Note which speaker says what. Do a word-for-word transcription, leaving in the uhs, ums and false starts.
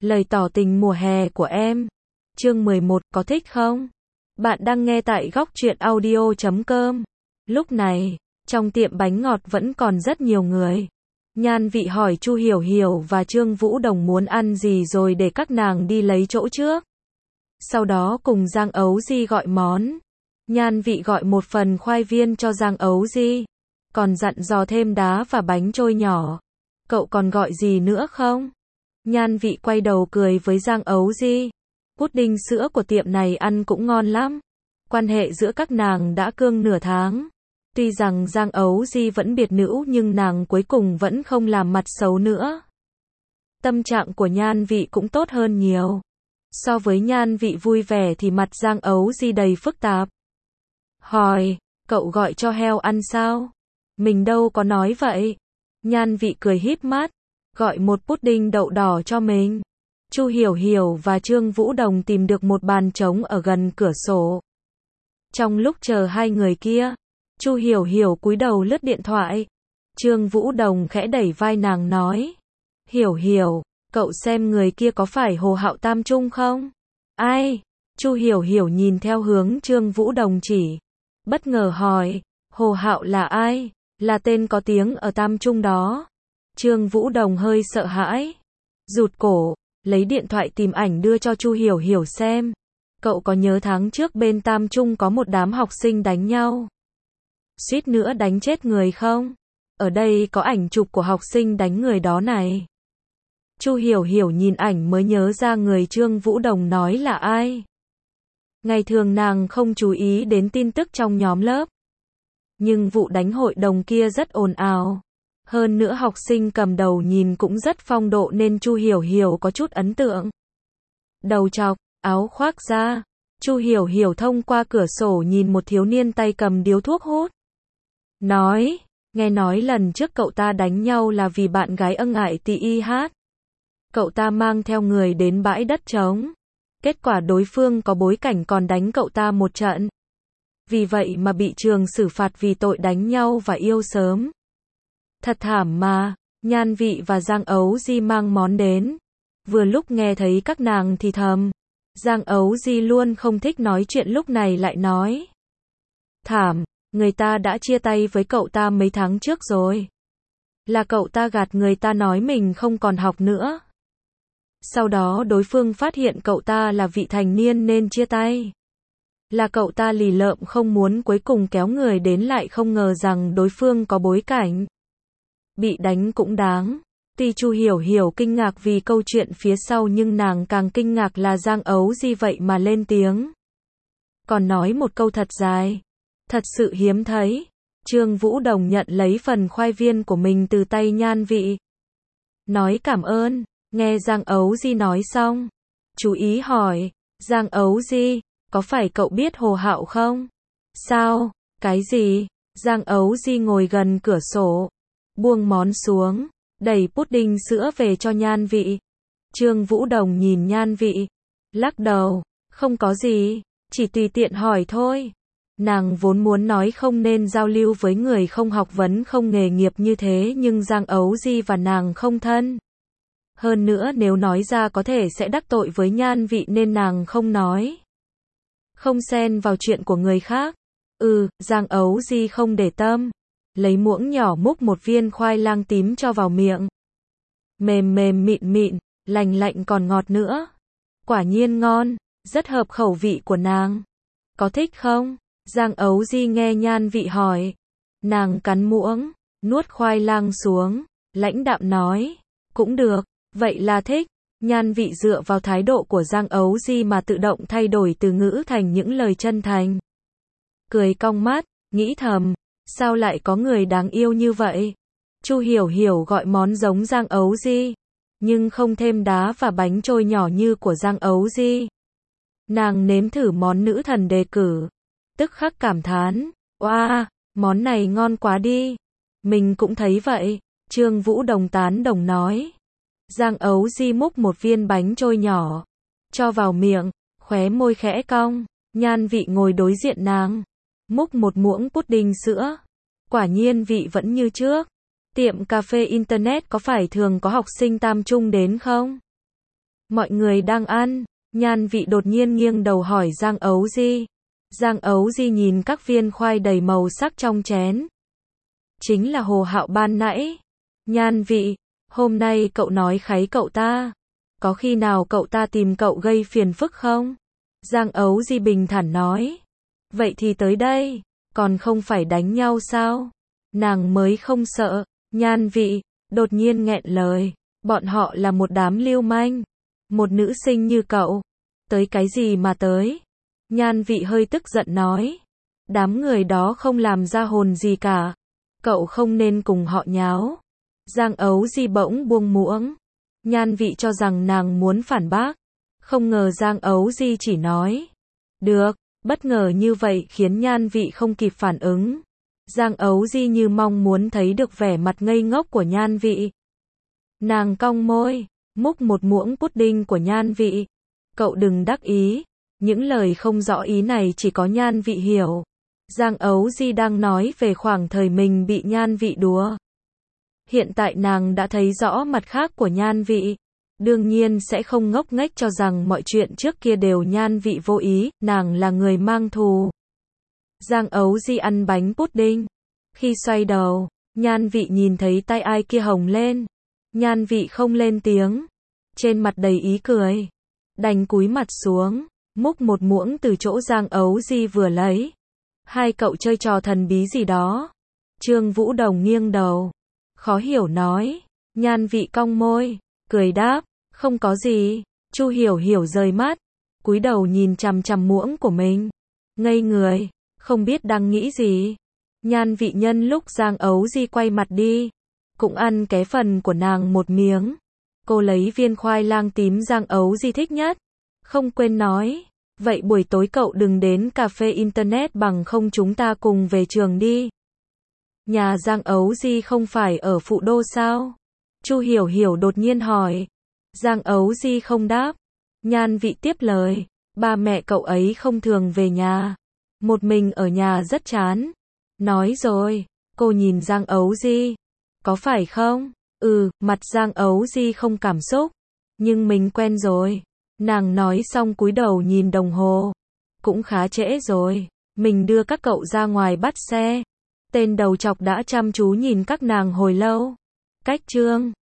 Speaker 1: Lời tỏ tình mùa hè của em. Chương mười một, có thích không? Bạn đang nghe tại góc truyện audio chấm com. Lúc này, trong tiệm bánh ngọt vẫn còn rất nhiều người. Nhan Vị hỏi Chu Hiểu Hiểu và Trương Vũ Đồng muốn ăn gì rồi để các nàng đi lấy chỗ trước. Sau đó cùng Giang Ấu Di gọi món. Nhan Vị gọi một phần khoai viên cho Giang Ấu Di, còn dặn dò thêm đá và bánh trôi nhỏ. Cậu còn gọi gì nữa không? Nhan Vị quay đầu cười với Giang Ấu Di. Pudding sữa của tiệm này ăn cũng ngon lắm. Quan hệ giữa các nàng đã cương nửa tháng. Tuy rằng Giang Ấu Di vẫn biệt nữ nhưng nàng cuối cùng vẫn không làm mặt xấu nữa. Tâm trạng của Nhan Vị cũng tốt hơn nhiều. So với Nhan Vị vui vẻ thì mặt Giang Ấu Di đầy phức tạp. Hỏi, cậu gọi cho heo ăn sao? Mình đâu có nói vậy. Nhan Vị cười híp mắt, gọi một pudding đậu đỏ cho mình. Chu Hiểu Hiểu và Trương Vũ Đồng tìm được một bàn trống ở gần cửa sổ. Trong lúc chờ hai người kia, Chu Hiểu Hiểu cúi đầu lướt điện thoại. Trương Vũ Đồng khẽ đẩy vai nàng nói, Hiểu Hiểu, cậu xem người kia có phải Hồ Hạo Tam Trung không? Ai? Chu Hiểu Hiểu nhìn theo hướng Trương Vũ Đồng chỉ, bất ngờ hỏi, Hồ Hạo là ai? Là tên có tiếng ở Tam Trung đó. Trương Vũ Đồng hơi sợ hãi, rụt cổ, lấy điện thoại tìm ảnh đưa cho Chu Hiểu Hiểu xem. Cậu có nhớ tháng trước bên Tam Trung có một đám học sinh đánh nhau, suýt nữa đánh chết người không? Ở đây có ảnh chụp của học sinh đánh người đó này. Chu Hiểu Hiểu nhìn ảnh mới nhớ ra người Trương Vũ Đồng nói là ai. Ngày thường nàng không chú ý đến tin tức trong nhóm lớp, nhưng vụ đánh hội đồng kia rất ồn ào. Hơn nữa học sinh cầm đầu nhìn cũng rất phong độ nên Chu Hiểu Hiểu có chút ấn tượng. Đầu chọc, áo khoác ra, Chu Hiểu Hiểu thông qua cửa sổ nhìn một thiếu niên tay cầm điếu thuốc hút. Nói, nghe nói lần trước cậu ta đánh nhau là vì bạn gái ân ải tì y hát. Cậu ta mang theo người đến bãi đất trống. Kết quả đối phương có bối cảnh còn đánh cậu ta một trận. Vì vậy mà bị trường xử phạt vì tội đánh nhau và yêu sớm. Thật thảm mà. Nhan Vị và Giang Ấu Di mang món đến. Vừa lúc nghe thấy các nàng thì thầm. Giang Ấu Di luôn không thích nói chuyện lúc này lại nói. Thảm, người ta đã chia tay với cậu ta mấy tháng trước rồi. Là cậu ta gạt người ta nói mình không còn học nữa. Sau đó đối phương phát hiện cậu ta là vị thành niên nên chia tay. Là cậu ta lì lợm không muốn cuối cùng kéo người đến lại không ngờ rằng đối phương có bối cảnh. Bị đánh cũng đáng. Tuy Chu Hiểu Hiểu kinh ngạc vì câu chuyện phía sau nhưng nàng càng kinh ngạc là Giang Ấu Di vậy mà lên tiếng. Còn nói một câu thật dài. Thật sự hiếm thấy. Trương Vũ Đồng nhận lấy phần khoai viên của mình từ tay Nhan Vị. Nói cảm ơn. Nghe Giang Ấu Di nói xong, chú ý hỏi, Giang Ấu Di, có phải cậu biết Hồ Hạo không? Sao? Cái gì? Giang Ấu Di ngồi gần cửa sổ, buông món xuống, đẩy pudding sữa về cho Nhan Vị. Trương Vũ Đồng nhìn Nhan Vị, lắc đầu, không có gì, chỉ tùy tiện hỏi thôi. Nàng vốn muốn nói không nên giao lưu với người không học vấn không nghề nghiệp như thế nhưng Giang Ấu Di và nàng không thân. Hơn nữa nếu nói ra có thể sẽ đắc tội với Nhan Vị nên nàng không nói. Không xen vào chuyện của người khác. Ừ, Giang Ấu Di không để tâm. Lấy muỗng nhỏ múc một viên khoai lang tím cho vào miệng. Mềm mềm mịn mịn, lành lạnh còn ngọt nữa. Quả nhiên ngon, rất hợp khẩu vị của nàng. Có thích không? Giang Ấu Di nghe Nhan Vị hỏi. Nàng cắn muỗng, nuốt khoai lang xuống, lãnh đạm nói. Cũng được. Vậy là thích. Nhan Vị dựa vào thái độ của Giang Ấu Di mà tự động thay đổi từ ngữ thành những lời chân thành. Cười cong mắt, nghĩ thầm, sao lại có người đáng yêu như vậy? Chu Hiểu Hiểu gọi món giống Giang Ấu Di, nhưng không thêm đá và bánh trôi nhỏ như của Giang Ấu Di. Nàng nếm thử món nữ thần đề cử, tức khắc cảm thán, oa, món này ngon quá đi. Mình cũng thấy vậy. Trương Vũ Đồng tán đồng nói. Giang Ấu Di múc một viên bánh trôi nhỏ, cho vào miệng, khóe môi khẽ cong. Nhan Vị ngồi đối diện nàng, múc một muỗng pudding sữa. Quả nhiên vị vẫn như trước. Tiệm cà phê internet có phải thường có học sinh Tam Trung đến không? Mọi người đang ăn. Nhan Vị đột nhiên nghiêng đầu hỏi Giang Ấu Di. Giang Ấu Di nhìn các viên khoai đầy màu sắc trong chén. Chính là Hồ Hạo ban nãy. Nhan Vị, hôm nay cậu nói kháy cậu ta. Có khi nào cậu ta tìm cậu gây phiền phức không? Giang Ấu Di bình thản nói. Vậy thì tới đây, còn không phải đánh nhau sao? Nàng mới không sợ. Nhan Vị đột nhiên nghẹn lời. Bọn họ là một đám lưu manh. Một nữ sinh như cậu. Tới cái gì mà tới? Nhan Vị hơi tức giận nói. Đám người đó không làm ra hồn gì cả. Cậu không nên cùng họ nháo. Giang Ấu Di bỗng buông muỗng. Nhan Vị cho rằng nàng muốn phản bác. Không ngờ Giang Ấu Di chỉ nói. Được, bất ngờ như vậy khiến Nhan Vị không kịp phản ứng. Giang Ấu Di như mong muốn thấy được vẻ mặt ngây ngốc của Nhan Vị. Nàng cong môi, múc một muỗng pudding của Nhan Vị. Cậu đừng đắc ý. Những lời không rõ ý này chỉ có Nhan Vị hiểu. Giang Ấu Di đang nói về khoảng thời mình bị Nhan Vị đùa. Hiện tại nàng đã thấy rõ mặt khác của Nhan Vị. Đương nhiên sẽ không ngốc nghếch cho rằng mọi chuyện trước kia đều Nhan Vị vô ý, nàng là người mang thù. Giang Ấu Di ăn bánh pudding. Khi xoay đầu, Nhan Vị nhìn thấy tay ai kia hồng lên. Nhan Vị không lên tiếng. Trên mặt đầy ý cười. Đành cúi mặt xuống, múc một muỗng từ chỗ Giang Ấu Di vừa lấy. Hai cậu chơi trò thần bí gì đó? Trương Vũ Đồng nghiêng đầu. Khó hiểu nói. Nhan Vị cong môi, cười đáp, không có gì. Chu Hiểu Hiểu rời mắt, cúi đầu nhìn chằm chằm muỗng của mình. Ngây người, không biết đang nghĩ gì. Nhan Vị nhân lúc Giang Ấu Di quay mặt đi, cũng ăn ké phần của nàng một miếng. Cô lấy viên khoai lang tím Giang Ấu Di thích nhất. Không quên nói, vậy buổi tối cậu đừng đến cà phê internet bằng không chúng ta cùng về trường đi. Nhà Giang Ấu Di không phải ở Phụ Đô sao? Chu Hiểu Hiểu đột nhiên hỏi. Giang Ấu Di không đáp. Nhan Vị tiếp lời. Ba mẹ cậu ấy không thường về nhà. Một mình ở nhà rất chán. Nói rồi. Cô nhìn Giang Ấu Di. Có phải không? Ừ, mặt Giang Ấu Di không cảm xúc. Nhưng mình quen rồi. Nàng nói xong cúi đầu nhìn đồng hồ. Cũng khá trễ rồi. Mình đưa các cậu ra ngoài bắt xe. Tên đầu trọc đã chăm chú nhìn các nàng hồi lâu. Cách chương